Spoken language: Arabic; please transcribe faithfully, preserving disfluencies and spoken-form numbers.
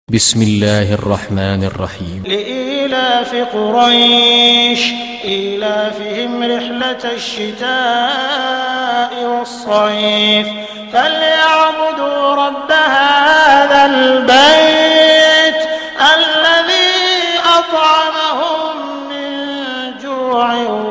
بسم الله الرحمن الرحيم. لإيلاف قريش إيلافهم رحلة الشتاء والصيف فليعبدوا رب هذا البيت الذي أطعمهم من جوع